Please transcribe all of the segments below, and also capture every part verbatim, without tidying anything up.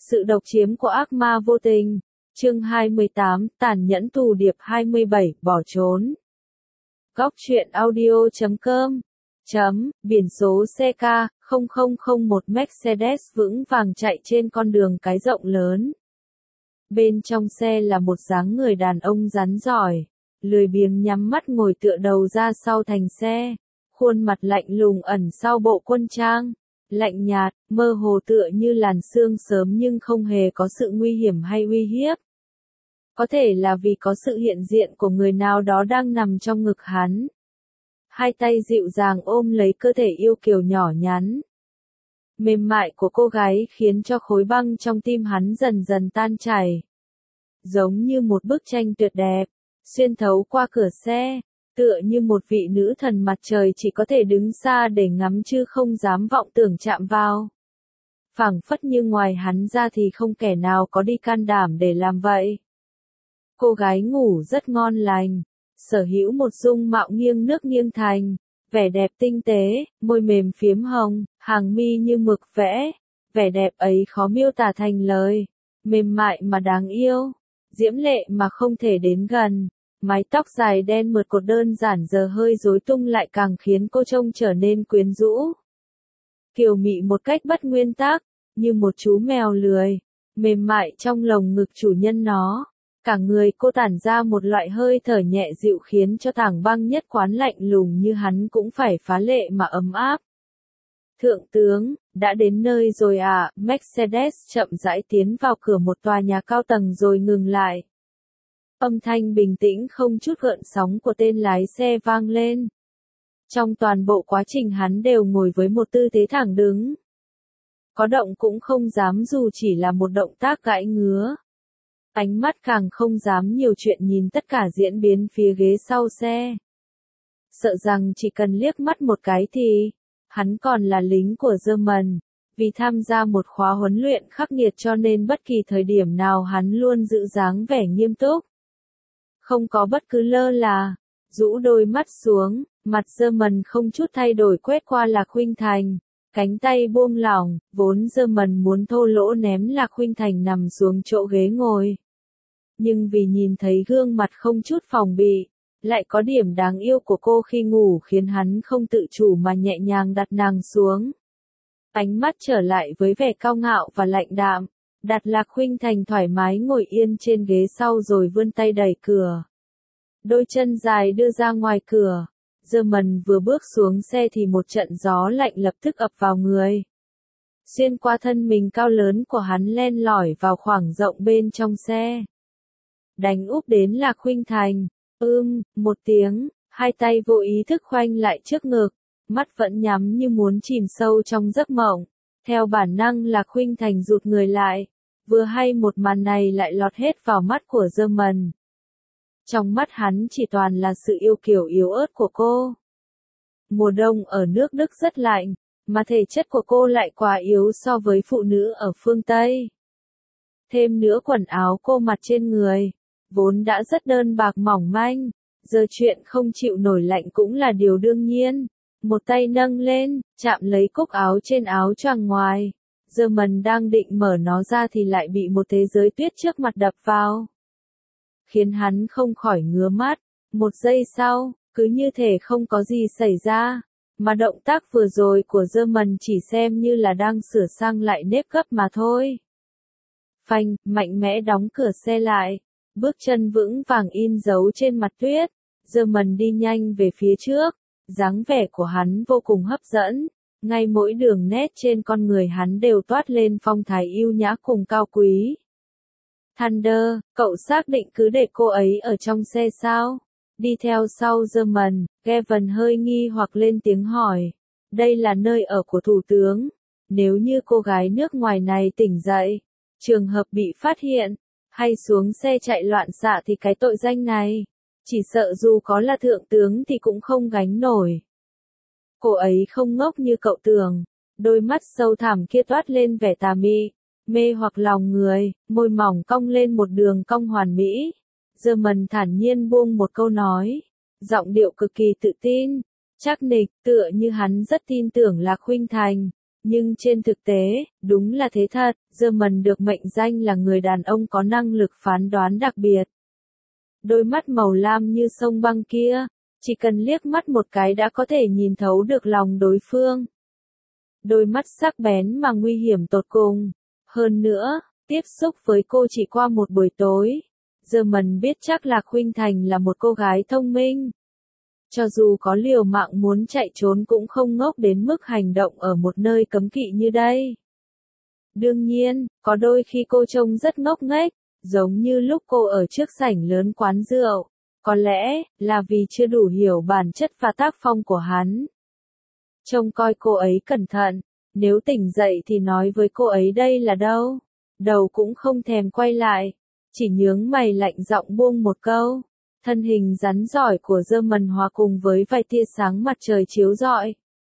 Sự độc chiếm của ác ma vô tình. Chương hai mươi tám, tàn nhẫn tù điệp hai mươi bảy, bỏ trốn. Góc truyện audio chấm com chấm, biển số xe K không không không một Mercedes vững vàng chạy trên con đường cái rộng lớn. Bên trong xe là một dáng người đàn ông rắn giỏi, lười biếng nhắm mắt ngồi tựa đầu ra sau thành xe, khuôn mặt lạnh lùng ẩn sau bộ quân trang, lạnh nhạt, mơ hồ tựa như làn sương sớm nhưng không hề có sự nguy hiểm hay uy hiếp. Có thể là vì có sự hiện diện của người nào đó đang nằm trong ngực hắn. Hai tay dịu dàng ôm lấy cơ thể yêu kiều nhỏ nhắn, mềm mại của cô gái khiến cho khối băng trong tim hắn dần dần tan chảy. Giống như một bức tranh tuyệt đẹp, xuyên thấu qua cửa xe, tựa như một vị nữ thần mặt trời chỉ có thể đứng xa để ngắm chứ không dám vọng tưởng chạm vào. Phảng phất như ngoài hắn ra thì không kẻ nào có đi can đảm để làm vậy. Cô gái ngủ rất ngon lành, sở hữu một dung mạo nghiêng nước nghiêng thành, vẻ đẹp tinh tế, môi mềm phiếm hồng, hàng mi như mực vẽ, vẻ đẹp ấy khó miêu tả thành lời, mềm mại mà đáng yêu, diễm lệ mà không thể đến gần, mái tóc dài đen mượt cột đơn giản giờ hơi rối tung lại càng khiến cô trông trở nên quyến rũ. Kiều mị một cách bất nguyên tắc, như một chú mèo lười, mềm mại trong lồng ngực chủ nhân nó. Cả người cô tản ra một loại hơi thở nhẹ dịu khiến cho tảng băng nhất quán lạnh lùng như hắn cũng phải phá lệ mà ấm áp. Thượng tướng, đã đến nơi rồi à, Mercedes chậm rãi tiến vào cửa một tòa nhà cao tầng rồi ngừng lại. Âm thanh bình tĩnh không chút gợn sóng của tên lái xe vang lên. Trong toàn bộ quá trình hắn đều ngồi với một tư thế thẳng đứng. Có động cũng không dám dù chỉ là một động tác gãi ngứa. Ánh mắt càng không dám nhiều chuyện nhìn tất cả diễn biến phía ghế sau xe. Sợ rằng chỉ cần liếc mắt một cái thì, hắn còn là lính của German, vì tham gia một khóa huấn luyện khắc nghiệt cho nên bất kỳ thời điểm nào hắn luôn giữ dáng vẻ nghiêm túc. Không có bất cứ lơ là, rũ đôi mắt xuống, mặt German không chút thay đổi quét qua Lạc Khuynh Thành. Cánh tay buông lỏng, vốn German muốn thô lỗ ném Lạc Khuynh Thành nằm xuống chỗ ghế ngồi. Nhưng vì nhìn thấy gương mặt không chút phòng bị, lại có điểm đáng yêu của cô khi ngủ khiến hắn không tự chủ mà nhẹ nhàng đặt nàng xuống. Ánh mắt trở lại với vẻ cao ngạo và lạnh đạm, đặt Lạc Khuynh Thành thoải mái ngồi yên trên ghế sau rồi vươn tay đẩy cửa. Đôi chân dài đưa ra ngoài cửa. German vừa bước xuống xe thì một trận gió lạnh lập tức ập vào người. Xuyên qua thân mình cao lớn của hắn len lỏi vào khoảng rộng bên trong xe. Đánh úp đến Lạc Khuynh Thành, ưm, một tiếng, hai tay vô ý thức khoanh lại trước ngực, mắt vẫn nhắm như muốn chìm sâu trong giấc mộng. Theo bản năng Lạc Khuynh Thành rụt người lại, vừa hay một màn này lại lọt hết vào mắt của German. Trong mắt hắn chỉ toàn là sự yêu kiều yếu ớt của cô. Mùa đông ở nước Đức rất lạnh, mà thể chất của cô lại quá yếu so với phụ nữ ở phương Tây. Thêm nữa quần áo cô mặc trên người, vốn đã rất đơn bạc mỏng manh, giờ chuyện không chịu nổi lạnh cũng là điều đương nhiên. Một tay nâng lên, chạm lấy cúc áo trên áo choàng ngoài. German đang định mở nó ra thì lại bị một thế giới tuyết trước mặt đập vào. Khiến hắn không khỏi ngứa mắt. Một giây sau, cứ như thể không có gì xảy ra, mà động tác vừa rồi của German chỉ xem như là đang sửa sang lại nếp gấp mà thôi. Phanh, mạnh mẽ đóng cửa xe lại, bước chân vững vàng in dấu trên mặt tuyết. German đi nhanh về phía trước, dáng vẻ của hắn vô cùng hấp dẫn, ngay mỗi đường nét trên con người hắn đều toát lên phong thái yêu nhã cùng cao quý. Thunder, cậu xác định cứ để cô ấy ở trong xe sao? Đi theo sau German, Gavin hơi nghi hoặc lên tiếng hỏi. Đây là nơi ở của thủ tướng. Nếu như cô gái nước ngoài này tỉnh dậy, trường hợp bị phát hiện, hay xuống xe chạy loạn xạ thì cái tội danh này, chỉ sợ dù có là thượng tướng thì cũng không gánh nổi. Cô ấy không ngốc như cậu tưởng, đôi mắt sâu thẳm kia toát lên vẻ tà mị, mê hoặc lòng người, môi mỏng cong lên một đường cong hoàn mỹ. German thản nhiên buông một câu nói, giọng điệu cực kỳ tự tin, chắc nịch, tựa như hắn rất tin tưởng Lạc Khuynh Thành, Nhưng trên thực tế, đúng là thế thật, German được mệnh danh là người đàn ông có năng lực phán đoán đặc biệt. Đôi mắt màu lam như sông băng kia, chỉ cần liếc mắt một cái đã có thể nhìn thấu được lòng đối phương. Đôi mắt sắc bén mà nguy hiểm tột cùng. Hơn nữa, tiếp xúc với cô chỉ qua một buổi tối, German biết chắc là Khuynh Thành là một cô gái thông minh. Cho dù có liều mạng muốn chạy trốn cũng không ngốc đến mức hành động ở một nơi cấm kỵ như đây. Đương nhiên, có đôi khi cô trông rất ngốc nghếch, giống như lúc cô ở trước sảnh lớn quán rượu. Có lẽ, là vì chưa đủ hiểu bản chất và tác phong của hắn. Trông coi cô ấy cẩn thận, nếu tỉnh dậy thì nói với cô ấy đây là đâu. Đầu cũng không thèm quay lại, chỉ nhướng mày lạnh giọng buông một câu. Thân hình rắn giỏi của German hòa cùng với vài tia sáng mặt trời chiếu rọi.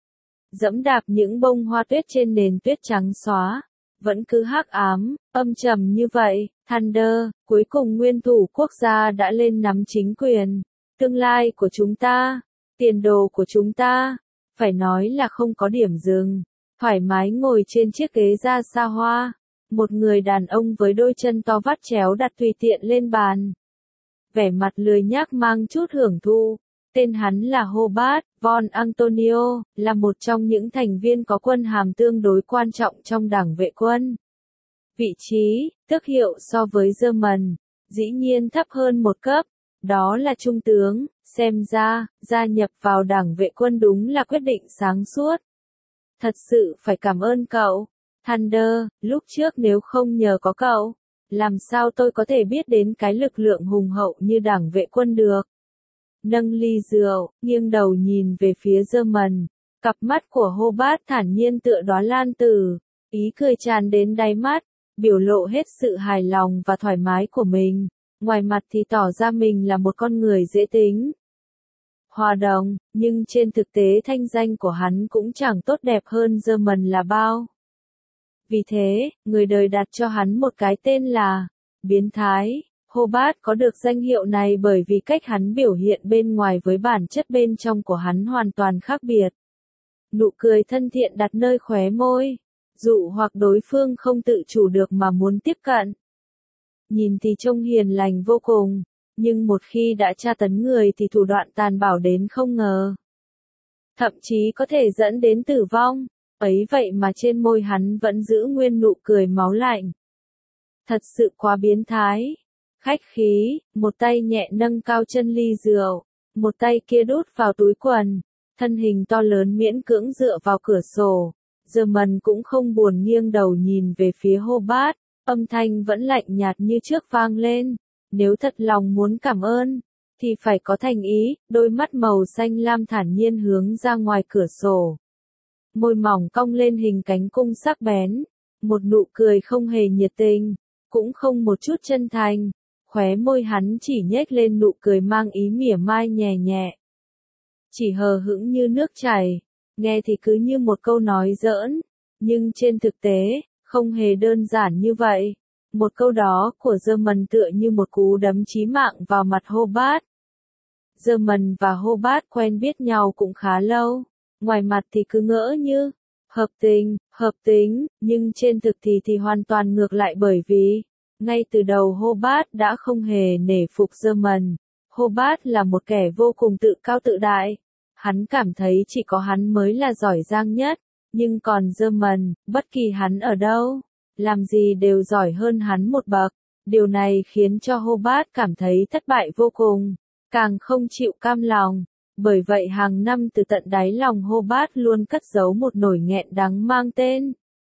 Dẫm đạp những bông hoa tuyết trên nền tuyết trắng xóa. Vẫn cứ hắc ám, âm trầm như vậy, Thunder, cuối cùng nguyên thủ quốc gia đã lên nắm chính quyền. Tương lai của chúng ta, tiền đồ của chúng ta, phải nói là không có điểm dừng. Thoải mái ngồi trên chiếc ghế da xa hoa. Một người đàn ông với đôi chân to vắt chéo đặt tùy tiện lên bàn. Vẻ mặt lười nhác mang chút hưởng thụ. Tên hắn là Hobart von Antonio, là một trong những thành viên có quân hàm tương đối quan trọng trong đảng vệ quân. Vị trí, tước hiệu so với German, dĩ nhiên thấp hơn một cấp, đó là trung tướng, xem ra, gia nhập vào đảng vệ quân đúng là quyết định sáng suốt. Thật sự phải cảm ơn cậu, Thunder, lúc trước nếu không nhờ có cậu, làm sao tôi có thể biết đến cái lực lượng hùng hậu như đảng vệ quân được. Nâng ly rượu, nghiêng đầu nhìn về phía German, cặp mắt của Hobart thản nhiên tựa đóa lan tử, ý cười tràn đến đáy mắt, biểu lộ hết sự hài lòng và thoải mái của mình, ngoài mặt thì tỏ ra mình là một con người dễ tính. Hòa đồng, nhưng trên thực tế thanh danh của hắn cũng chẳng tốt đẹp hơn German là bao. Vì thế, người đời đặt cho hắn một cái tên là biến thái. Hobart có được danh hiệu này bởi vì cách hắn biểu hiện bên ngoài với bản chất bên trong của hắn hoàn toàn khác biệt. Nụ cười thân thiện đặt nơi khóe môi, dụ hoặc đối phương không tự chủ được mà muốn tiếp cận. Nhìn thì trông hiền lành vô cùng, nhưng một khi đã tra tấn người thì thủ đoạn tàn bạo đến không ngờ. Thậm chí có thể dẫn đến tử vong, ấy vậy mà trên môi hắn vẫn giữ nguyên nụ cười máu lạnh. Thật sự quá biến thái. Khách khí, một tay nhẹ nâng cao chân ly rượu, một tay kia đút vào túi quần, thân hình to lớn miễn cưỡng dựa vào cửa sổ. German cũng không buồn nghiêng đầu nhìn về phía Hobart, âm thanh vẫn lạnh nhạt như trước vang lên. Nếu thật lòng muốn cảm ơn, thì phải có thành ý, đôi mắt màu xanh lam thản nhiên hướng ra ngoài cửa sổ. Môi mỏng cong lên hình cánh cung sắc bén, một nụ cười không hề nhiệt tình, cũng không một chút chân thành. Khóe môi hắn chỉ nhếch lên nụ cười mang ý mỉa mai nhẹ nhẹ. Chỉ hờ hững như nước chảy, nghe thì cứ như một câu nói giỡn, nhưng trên thực tế, không hề đơn giản như vậy. Một câu đó của German tựa như một cú đấm chí mạng vào mặt Hobart. German và Hobart quen biết nhau cũng khá lâu, ngoài mặt thì cứ ngỡ như hợp tình, hợp tính, nhưng trên thực thì thì hoàn toàn ngược lại bởi vì ngay từ đầu Hobart đã không hề nể phục German. Hobart là một kẻ vô cùng tự cao tự đại. Hắn cảm thấy chỉ có hắn mới là giỏi giang nhất, nhưng còn German, bất kỳ hắn ở đâu, làm gì đều giỏi hơn hắn một bậc. Điều này khiến cho Hobart cảm thấy thất bại vô cùng, càng không chịu cam lòng. Bởi vậy hàng năm từ tận đáy lòng Hobart luôn cất giấu một nỗi nghẹn đắng mang tên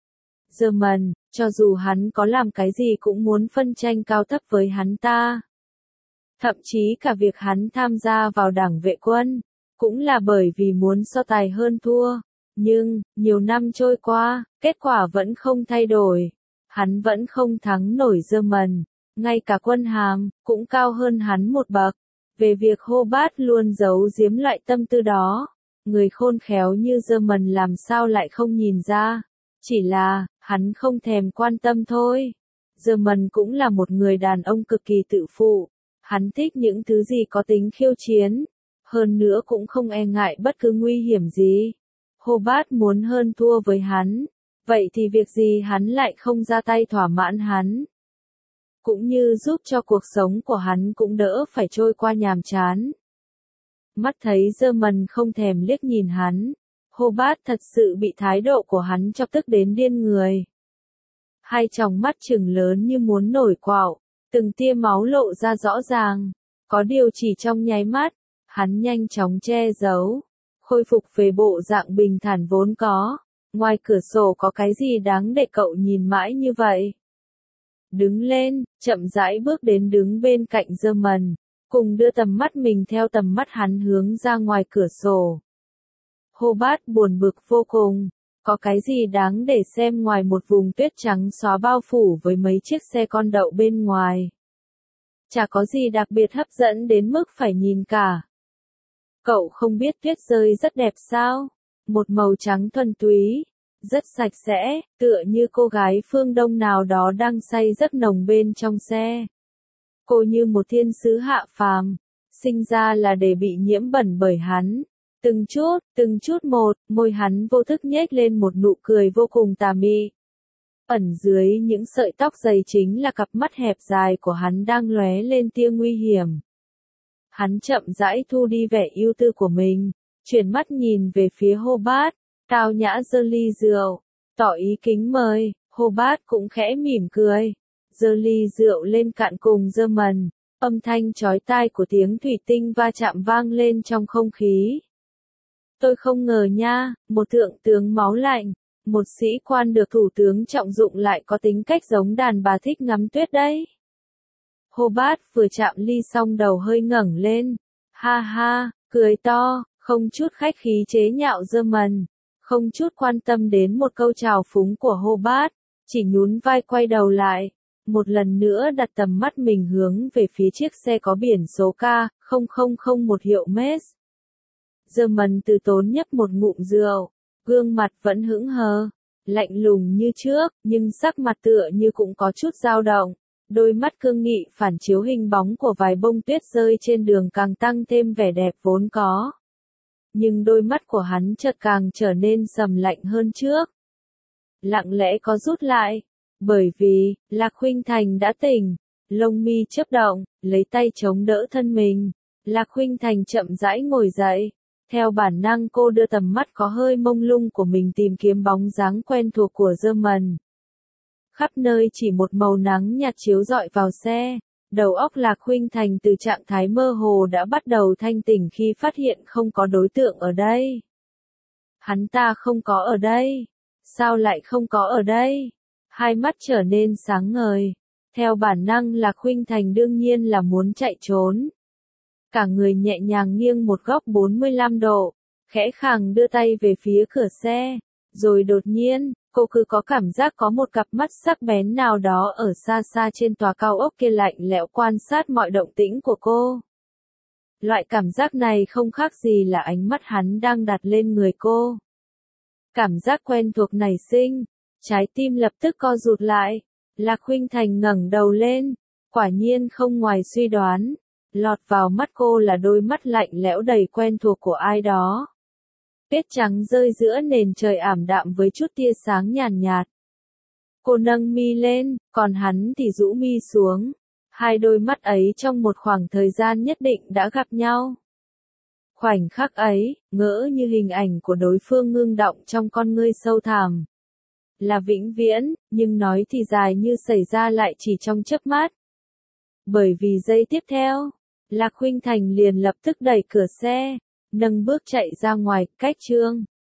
German, cho dù hắn có làm cái gì cũng muốn phân tranh cao thấp với hắn ta. Thậm chí cả việc hắn tham gia vào đảng vệ quân, cũng là bởi vì muốn so tài hơn thua. Nhưng, nhiều năm trôi qua, kết quả vẫn không thay đổi. Hắn vẫn không thắng nổi German, ngay cả quân hàm, cũng cao hơn hắn một bậc. Về việc Hobart luôn giấu giếm loại tâm tư đó, người khôn khéo như German làm sao lại không nhìn ra. Chỉ là, hắn không thèm quan tâm thôi. German cũng là một người đàn ông cực kỳ tự phụ. Hắn thích những thứ gì có tính khiêu chiến. Hơn nữa cũng không e ngại bất cứ nguy hiểm gì. Hobart muốn hơn thua với hắn, vậy thì việc gì hắn lại không ra tay thỏa mãn hắn? Cũng như giúp cho cuộc sống của hắn cũng đỡ phải trôi qua nhàm chán. Mắt thấy German không thèm liếc nhìn hắn, Hobart thật sự bị thái độ của hắn chọc tức đến điên người. Hai tròng mắt trừng lớn như muốn nổi quạo, từng tia máu lộ ra rõ ràng, có điều chỉ trong nháy mắt, hắn nhanh chóng che giấu, khôi phục về bộ dạng bình thản vốn có. Ngoài cửa sổ có cái gì đáng để cậu nhìn mãi như vậy? Đứng lên, chậm rãi bước đến đứng bên cạnh German, cùng đưa tầm mắt mình theo tầm mắt hắn hướng ra ngoài cửa sổ. Hobart buồn bực vô cùng, có cái gì đáng để xem ngoài một vùng tuyết trắng xóa bao phủ với mấy chiếc xe con đậu bên ngoài. Chả có gì đặc biệt hấp dẫn đến mức phải nhìn cả. Cậu không biết tuyết rơi rất đẹp sao? Một màu trắng thuần túy, rất sạch sẽ, tựa như cô gái phương Đông nào đó đang say giấc nồng bên trong xe. Cô như một thiên sứ hạ phàm, sinh ra là để bị nhiễm bẩn bởi hắn. Từng chút, từng chút một, môi hắn vô thức nhếch lên một nụ cười vô cùng tà mị. Ẩn dưới những sợi tóc dày chính là cặp mắt hẹp dài của hắn đang lóe lên tia nguy hiểm. Hắn chậm rãi thu đi vẻ ưu tư của mình, chuyển mắt nhìn về phía Hobart, cao nhã giơ ly rượu, tỏ ý kính mời. Hobart cũng khẽ mỉm cười, giơ ly rượu lên cạn cùng German, âm thanh chói tai của tiếng thủy tinh va chạm vang lên trong không khí. Tôi không ngờ nha, một thượng tướng máu lạnh, một sĩ quan được thủ tướng trọng dụng lại có tính cách giống đàn bà thích ngắm tuyết đấy. Hobart vừa chạm ly xong đầu hơi ngẩng lên, ha ha, cười to, không chút khách khí chế nhạo German, không chút quan tâm đến một câu chào phúng của Hobart, chỉ nhún vai quay đầu lại, một lần nữa đặt tầm mắt mình hướng về phía chiếc xe có biển số K không không không một hiệu Merc. German từ tốn nhấp một ngụm rượu, gương mặt vẫn hững hờ, lạnh lùng như trước, nhưng sắc mặt tựa như cũng có chút dao động. Đôi mắt cương nghị phản chiếu hình bóng của vài bông tuyết rơi trên đường càng tăng thêm vẻ đẹp vốn có. Nhưng đôi mắt của hắn chợt càng trở nên sầm lạnh hơn trước. Lặng lẽ có rút lại, bởi vì, Lạc Khuynh Thành đã tỉnh, lông mi chớp động, lấy tay chống đỡ thân mình. Lạc Khuynh Thành chậm rãi ngồi dậy. Theo bản năng cô đưa tầm mắt có hơi mông lung của mình tìm kiếm bóng dáng quen thuộc của German. Khắp nơi chỉ một màu nắng nhạt chiếu rọi vào xe, đầu óc Lạc Khuynh Thành từ trạng thái mơ hồ đã bắt đầu thanh tỉnh khi phát hiện không có đối tượng ở đây. Hắn ta không có ở đây. Sao lại không có ở đây? Hai mắt trở nên sáng ngời. Theo bản năng Lạc Khuynh Thành đương nhiên là muốn chạy trốn. Cả người nhẹ nhàng nghiêng một góc bốn mươi lăm độ, khẽ khàng đưa tay về phía cửa xe, rồi đột nhiên, cô cứ có cảm giác có một cặp mắt sắc bén nào đó ở xa xa trên tòa cao ốc kia lạnh lẽo quan sát mọi động tĩnh của cô. Loại cảm giác này không khác gì là ánh mắt hắn đang đặt lên người cô. Cảm giác quen thuộc nảy sinh, trái tim lập tức co rụt lại. Lạc Khuynh Thành ngẩng đầu lên, quả nhiên không ngoài suy đoán. Lọt vào mắt cô là đôi mắt lạnh lẽo đầy quen thuộc của ai đó. Tuyết trắng rơi giữa nền trời ảm đạm với chút tia sáng nhàn nhạt. Cô nâng mi lên, còn hắn thì rũ mi xuống. Hai đôi mắt ấy trong một khoảng thời gian nhất định đã gặp nhau. Khoảnh khắc ấy, ngỡ như hình ảnh của đối phương ngưng động trong con ngươi sâu thẳm. Là vĩnh viễn, nhưng nói thì dài như xảy ra lại chỉ trong chớp mắt. Bởi vì giây tiếp theo, Lạc Khuynh Thành liền lập tức đẩy cửa xe, nâng bước chạy ra ngoài, cách Trương